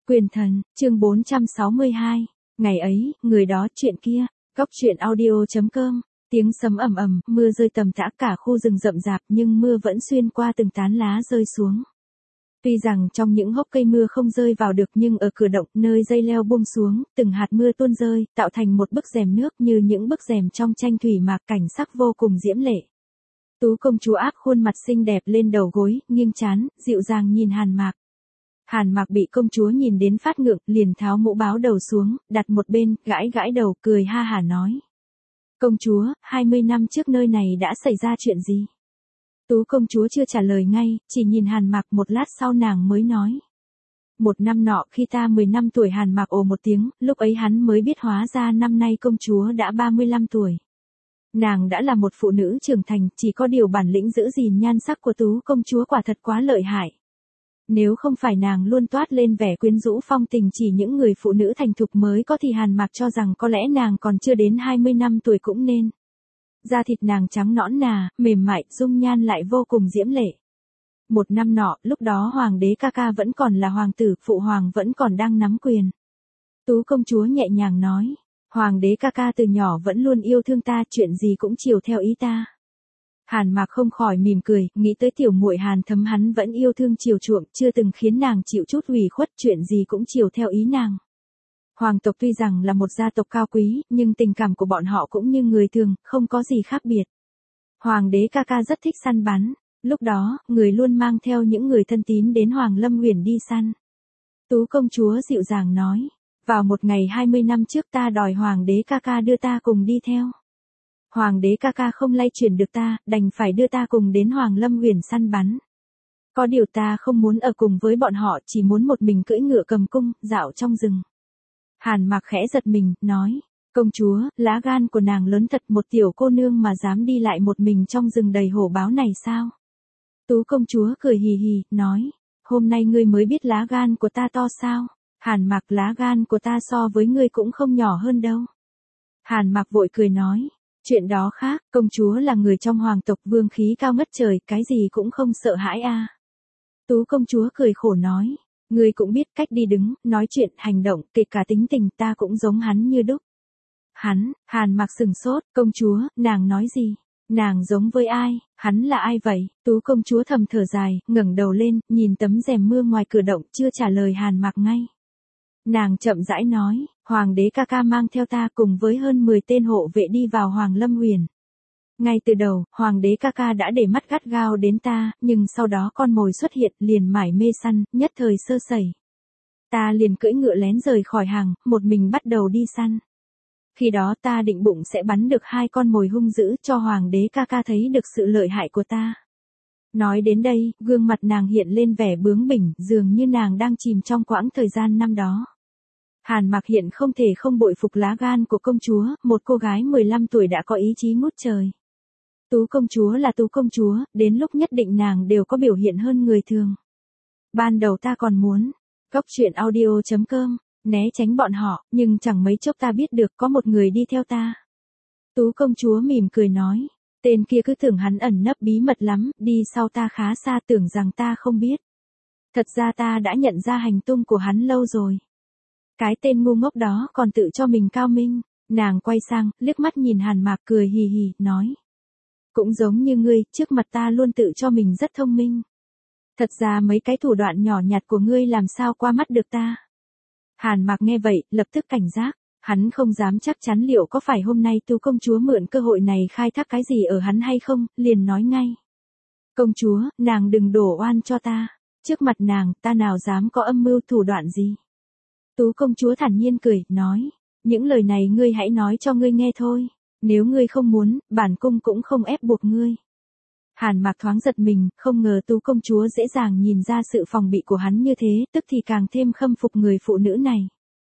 Quyền thần, chương 462. Ngày ấy, người đó, chuyện kia. Góc truyện audio.com. Tiếng sấm ầm ầm, mưa rơi tầm tã cả khu rừng rậm rạp, nhưng mưa vẫn xuyên qua từng tán lá rơi xuống. Tuy rằng trong những hốc cây mưa không rơi vào được, nhưng ở cửa động, nơi dây leo buông xuống, từng hạt mưa tuôn rơi, tạo thành một bức rèm nước như những bức rèm trong tranh thủy mạc, cảnh sắc vô cùng diễm lệ. Tú công chúa áp khuôn mặt xinh đẹp lên đầu gối, nghiêng trán, dịu dàng nhìn Hàn Mạc. Hàn Mạc bị công chúa nhìn đến phát ngượng, liền tháo mũ báo đầu xuống, đặt một bên, gãi gãi đầu, cười ha hả nói. Công chúa, 20 năm trước nơi này đã xảy ra chuyện gì? Tú công chúa chưa trả lời ngay, chỉ nhìn Hàn Mạc, một lát sau nàng mới nói. Một năm nọ khi ta 10 năm tuổi. Hàn Mạc ồ một tiếng, lúc ấy hắn mới biết hóa ra năm nay công chúa đã 35 tuổi. Nàng đã là một phụ nữ trưởng thành, chỉ có điều bản lĩnh giữ gìn nhan sắc của Tú công chúa quả thật quá lợi hại. Nếu không phải nàng luôn toát lên vẻ quyến rũ phong tình chỉ những người phụ nữ thành thục mới có thì Hàn Mạc cho rằng có lẽ nàng còn chưa đến 20 năm tuổi cũng nên. Da thịt nàng trắng nõn nà, mềm mại, dung nhan lại vô cùng diễm lệ. Một năm nọ, lúc đó hoàng đế ca ca vẫn còn là hoàng tử, phụ hoàng vẫn còn đang nắm quyền. Tú công chúa nhẹ nhàng nói, hoàng đế ca ca từ nhỏ vẫn luôn yêu thương ta, chuyện gì cũng chiều theo ý ta. Hàn Mạc không khỏi mỉm cười, nghĩ tới tiểu muội Hàn Thấm, hắn vẫn yêu thương chiều chuộng, chưa từng khiến nàng chịu chút ủy khuất, chuyện gì cũng chiều theo ý nàng. Hoàng tộc tuy rằng là một gia tộc cao quý, nhưng tình cảm của bọn họ cũng như người thường, không có gì khác biệt. Hoàng đế ca ca rất thích săn bắn, lúc đó, người luôn mang theo những người thân tín đến Hoàng Lâm Uyển đi săn. Tú công chúa dịu dàng nói, vào một ngày 20 năm trước ta đòi hoàng đế ca ca đưa ta cùng đi theo. Hoàng đế ca ca không lay chuyển được ta, đành phải đưa ta cùng đến Hoàng Lâm Uyển săn bắn. Có điều ta không muốn ở cùng với bọn họ, chỉ muốn một mình cưỡi ngựa cầm cung, dạo trong rừng. Hàn Mạc khẽ giật mình, nói, công chúa, lá gan của nàng lớn thật, một tiểu cô nương mà dám đi lại một mình trong rừng đầy hổ báo này sao? Tú công chúa cười hì hì, nói, hôm nay ngươi mới biết lá gan của ta to sao? Hàn Mạc, lá gan của ta so với ngươi cũng không nhỏ hơn đâu. Hàn Mạc vội cười nói, chuyện đó khác, công chúa là người trong hoàng tộc, vương khí cao ngất trời, cái gì cũng không sợ hãi a. Tú công chúa cười khổ nói, ngươi cũng biết cách đi đứng, nói chuyện, hành động, kể cả tính tình, ta cũng giống hắn như đúc. Hắn, Hàn Mạc sừng sốt, công chúa, nàng nói gì? Nàng giống với ai? Hắn là ai vậy? Tú công chúa thầm thở dài, ngẩng đầu lên, nhìn tấm rèm mưa ngoài cửa động, chưa trả lời Hàn Mạc ngay. Nàng chậm rãi nói, hoàng đế ca ca mang theo ta cùng với hơn 10 tên hộ vệ đi vào Hoàng Lâm Uyển. Ngay từ đầu, hoàng đế ca ca đã để mắt gắt gao đến ta, nhưng sau đó con mồi xuất hiện, liền mải mê săn, nhất thời sơ sẩy. Ta liền cưỡi ngựa lén rời khỏi hàng, một mình bắt đầu đi săn. Khi đó ta định bụng sẽ bắn được 2 con mồi hung dữ, cho hoàng đế ca ca thấy được sự lợi hại của ta. Nói đến đây, gương mặt nàng hiện lên vẻ bướng bỉnh, dường như nàng đang chìm trong quãng thời gian năm đó. Hàn Mạc hiện không thể không bội phục lá gan của công chúa, một cô gái 15 tuổi đã có ý chí ngút trời. Tú công chúa là Tú công chúa, đến lúc nhất định nàng đều có biểu hiện hơn người thường. Ban đầu ta còn muốn, góc truyện audio.com, né tránh bọn họ, nhưng chẳng mấy chốc ta biết được có một người đi theo ta. Tú công chúa mỉm cười nói, tên kia cứ tưởng hắn ẩn nấp bí mật lắm, đi sau ta khá xa, tưởng rằng ta không biết. Thật ra ta đã nhận ra hành tung của hắn lâu rồi. Cái tên ngu ngốc đó còn tự cho mình cao minh. Nàng quay sang, liếc mắt nhìn Hàn Mạc, cười hì hì, nói. Cũng giống như ngươi, trước mặt ta luôn tự cho mình rất thông minh. Thật ra mấy cái thủ đoạn nhỏ nhặt của ngươi làm sao qua mắt được ta. Hàn Mạc nghe vậy, lập tức cảnh giác. Hắn không dám chắc chắn liệu có phải hôm nay Tú công chúa mượn cơ hội này khai thác cái gì ở hắn hay không, liền nói ngay. Công chúa, nàng đừng đổ oan cho ta. Trước mặt nàng, ta nào dám có âm mưu thủ đoạn gì. Tú công chúa thản nhiên cười, nói, những lời này ngươi hãy nói cho ngươi nghe thôi, nếu ngươi không muốn, bản cung cũng không ép buộc ngươi. Hàn Mạc thoáng giật mình, không ngờ Tú công chúa dễ dàng nhìn ra sự phòng bị của hắn như thế, tức thì càng thêm khâm phục người phụ nữ này.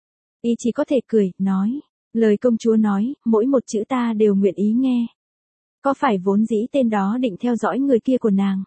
Y chỉ có thể cười, nói, lời công chúa nói, mỗi một chữ ta đều nguyện ý nghe. Có phải vốn dĩ tên đó định theo dõi người kia của nàng?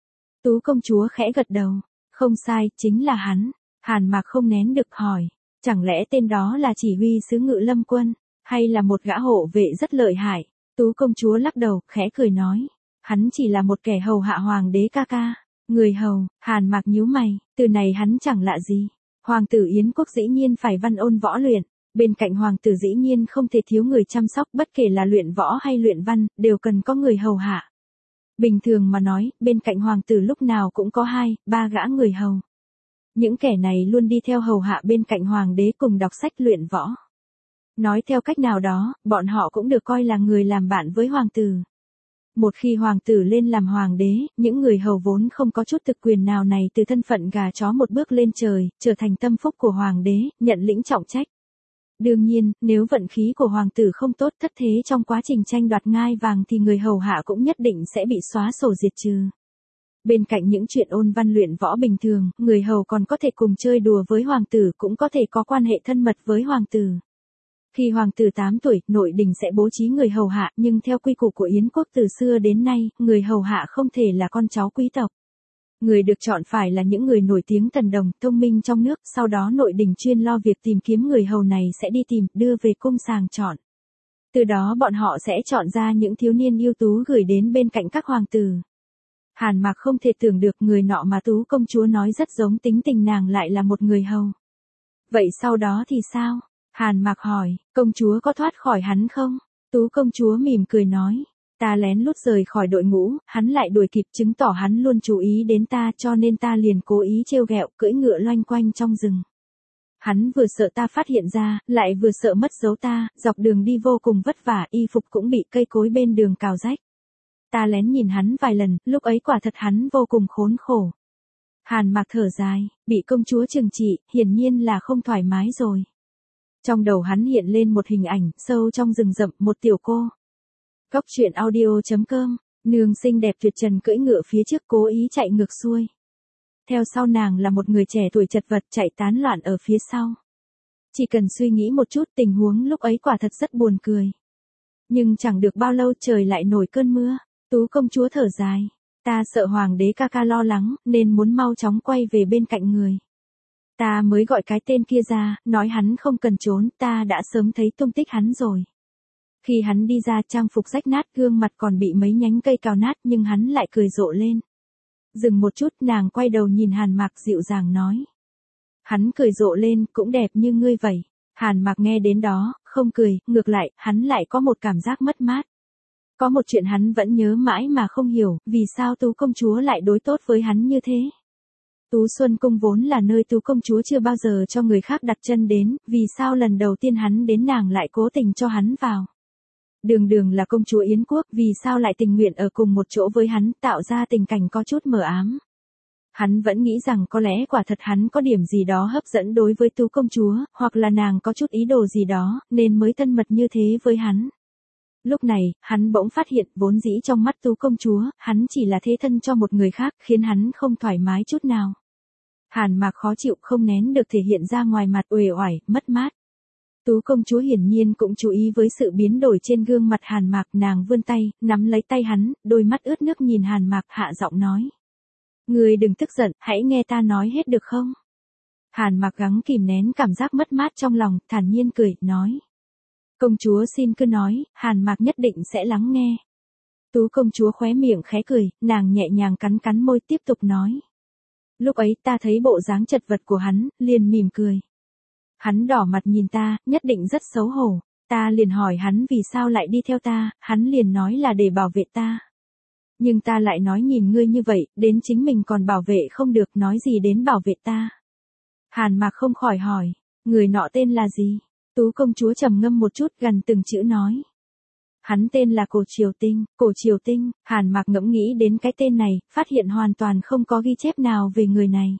Tú công chúa khẽ gật đầu, không sai, chính là hắn. Hàn Mạc không nén được hỏi. Chẳng lẽ tên đó là chỉ huy sứ Ngự Lâm quân, hay là một gã hộ vệ rất lợi hại? Tú công chúa lắc đầu, khẽ cười nói, hắn chỉ là một kẻ hầu hạ hoàng đế ca ca. Người hầu, Hàn Mạc nhíu mày, từ này hắn chẳng lạ gì. Hoàng tử Yến quốc dĩ nhiên phải văn ôn võ luyện, bên cạnh hoàng tử dĩ nhiên không thể thiếu người chăm sóc, bất kể là luyện võ hay luyện văn, đều cần có người hầu hạ. Bình thường mà nói, bên cạnh hoàng tử lúc nào cũng có 2, 3 gã người hầu. Những kẻ này luôn đi theo hầu hạ bên cạnh hoàng đế cùng đọc sách luyện võ. Nói theo cách nào đó, bọn họ cũng được coi là người làm bạn với hoàng tử. Một khi hoàng tử lên làm hoàng đế, những người hầu vốn không có chút thực quyền nào này từ thân phận gà chó một bước lên trời, trở thành tâm phúc của hoàng đế, nhận lĩnh trọng trách. Đương nhiên, nếu vận khí của hoàng tử không tốt thất thế trong quá trình tranh đoạt ngai vàng thì người hầu hạ cũng nhất định sẽ bị xóa sổ diệt trừ. Bên cạnh những chuyện ôn văn luyện võ bình thường, người hầu còn có thể cùng chơi đùa với hoàng tử, cũng có thể có quan hệ thân mật với hoàng tử. Khi hoàng tử 8 tuổi, nội đình sẽ bố trí người hầu hạ, nhưng theo quy củ của Yến quốc từ xưa đến nay, người hầu hạ không thể là con cháu quý tộc. Người được chọn phải là những người nổi tiếng thần đồng, thông minh trong nước, sau đó nội đình chuyên lo việc tìm kiếm người hầu này sẽ đi tìm, đưa về cung sàng chọn. Từ đó bọn họ sẽ chọn ra những thiếu niên ưu tú gửi đến bên cạnh các hoàng tử. Hàn Mạc không thể tưởng được người nọ mà Tú công chúa nói rất giống tính tình nàng lại là một người hầu. Vậy sau đó thì sao? Hàn Mạc hỏi, công chúa có thoát khỏi hắn không? Tú công chúa mỉm cười nói, ta lén lút rời khỏi đội ngũ, hắn lại đuổi kịp chứng tỏ hắn luôn chú ý đến ta cho nên ta liền cố ý trêu ghẹo cưỡi ngựa loanh quanh trong rừng. Hắn vừa sợ ta phát hiện ra, lại vừa sợ mất dấu ta, dọc đường đi vô cùng vất vả, y phục cũng bị cây cối bên đường cào rách. Ta lén nhìn hắn vài lần, lúc ấy quả thật hắn vô cùng khốn khổ. Hàn Mạc thở dài, bị công chúa trừng trị, hiển nhiên là không thoải mái rồi. Trong đầu hắn hiện lên một hình ảnh, sâu trong rừng rậm, một tiểu cô. Cóc truyện audio.com, nương xinh đẹp tuyệt trần cưỡi ngựa phía trước cố ý chạy ngược xuôi. Theo sau nàng là một người trẻ tuổi chật vật chạy tán loạn ở phía sau. Chỉ cần suy nghĩ một chút tình huống lúc ấy quả thật rất buồn cười. Nhưng chẳng được bao lâu trời lại nổi cơn mưa. Tú công chúa thở dài, ta sợ hoàng đế ca ca lo lắng, nên muốn mau chóng quay về bên cạnh người. Ta mới gọi cái tên kia ra, nói hắn không cần trốn, ta đã sớm thấy tung tích hắn rồi. Khi hắn đi ra trang phục rách nát, gương mặt còn bị mấy nhánh cây cào nát nhưng hắn lại cười rộ lên. Dừng một chút nàng quay đầu nhìn Hàn Mạc dịu dàng nói. Hắn cười rộ lên cũng đẹp như ngươi vậy. Hàn Mạc nghe đến đó, không cười, ngược lại, hắn lại có một cảm giác mất mát. Có một chuyện hắn vẫn nhớ mãi mà không hiểu, vì sao Tú công chúa lại đối tốt với hắn như thế. Tú Xuân Cung vốn là nơi Tú công chúa chưa bao giờ cho người khác đặt chân đến, vì sao lần đầu tiên hắn đến nàng lại cố tình cho hắn vào. Đường đường là công chúa Yến quốc, vì sao lại tình nguyện ở cùng một chỗ với hắn, tạo ra tình cảnh có chút mờ ám. Hắn vẫn nghĩ rằng có lẽ quả thật hắn có điểm gì đó hấp dẫn đối với Tú công chúa, hoặc là nàng có chút ý đồ gì đó, nên mới thân mật như thế với hắn. Lúc này, hắn bỗng phát hiện vốn dĩ trong mắt Tú công chúa, hắn chỉ là thế thân cho một người khác, khiến hắn không thoải mái chút nào. Hàn Mạc khó chịu không nén được thể hiện ra ngoài mặt uể oải, mất mát. Tú công chúa hiển nhiên cũng chú ý với sự biến đổi trên gương mặt Hàn Mạc, nàng vươn tay, nắm lấy tay hắn, đôi mắt ướt nước nhìn Hàn Mạc hạ giọng nói. Ngươi đừng tức giận, hãy nghe ta nói hết được không? Hàn Mạc gắng kìm nén cảm giác mất mát trong lòng, thản nhiên cười, nói. Công chúa xin cứ nói, Hàn Mạc nhất định sẽ lắng nghe. Tú công chúa khóe miệng khẽ cười, nàng nhẹ nhàng cắn cắn môi tiếp tục nói. Lúc ấy ta thấy bộ dáng chật vật của hắn, liền mỉm cười. Hắn đỏ mặt nhìn ta, nhất định rất xấu hổ. Ta liền hỏi hắn vì sao lại đi theo ta, hắn liền nói là để bảo vệ ta. Nhưng ta lại nói nhìn ngươi như vậy, đến chính mình còn bảo vệ không được, nói gì đến bảo vệ ta. Hàn Mạc không khỏi hỏi, người nọ tên là gì? Tú công chúa trầm ngâm một chút gần từng chữ nói. Hắn tên là Cổ Triều Tinh, Hàn Mạc ngẫm nghĩ đến cái tên này, phát hiện hoàn toàn không có ghi chép nào về người này.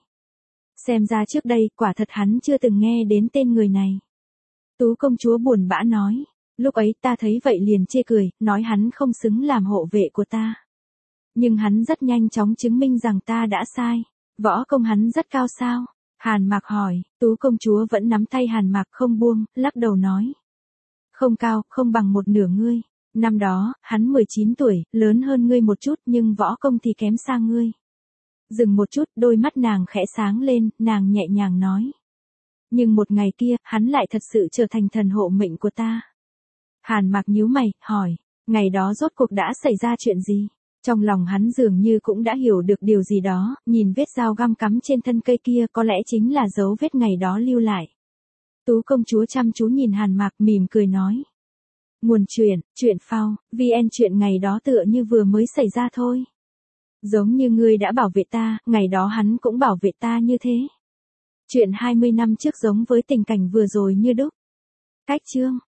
Xem ra trước đây, quả thật hắn chưa từng nghe đến tên người này. Tú công chúa buồn bã nói, lúc ấy ta thấy vậy liền chê cười, nói hắn không xứng làm hộ vệ của ta. Nhưng hắn rất nhanh chóng chứng minh rằng ta đã sai. Võ công hắn rất cao sao? Hàn Mạc hỏi, Tú công chúa vẫn nắm tay Hàn Mạc không buông, lắc đầu nói. Không cao, không bằng một nửa ngươi. Năm đó, hắn 19 tuổi, lớn hơn ngươi một chút nhưng võ công thì kém xa ngươi. Dừng một chút, đôi mắt nàng khẽ sáng lên, nàng nhẹ nhàng nói. Nhưng một ngày kia, hắn lại thật sự trở thành thần hộ mệnh của ta. Hàn Mạc nhíu mày, hỏi, ngày đó rốt cuộc đã xảy ra chuyện gì? Trong lòng hắn dường như cũng đã hiểu được điều gì đó, nhìn vết dao găm cắm trên thân cây kia có lẽ chính là dấu vết ngày đó lưu lại. Tú công chúa chăm chú nhìn Hàn Mạc mỉm cười nói. Nguồn chuyện phao, VN chuyện ngày đó tựa như vừa mới xảy ra thôi. Giống như ngươi đã bảo vệ ta, ngày đó hắn cũng bảo vệ ta như thế. Chuyện 20 năm trước giống với tình cảnh vừa rồi như đúc. Cách chương